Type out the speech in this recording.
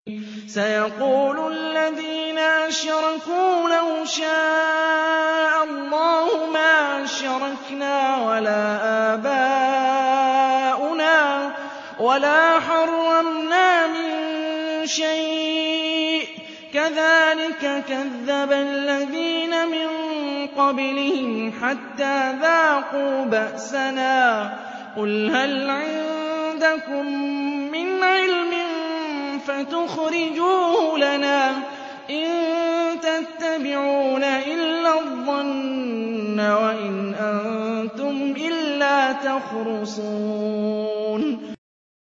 سيقول الذين أشركوا لو شاء الله ما أشركنا ولا آباؤنا ولا حرمنا من شيء كذلك كذب الذين من قبلهم حتى ذاقوا بأسنا قل هل عندكم من علم فتخرجوه لنا إن تتبعون إلا الظن وإن أنتم إلا تخرصون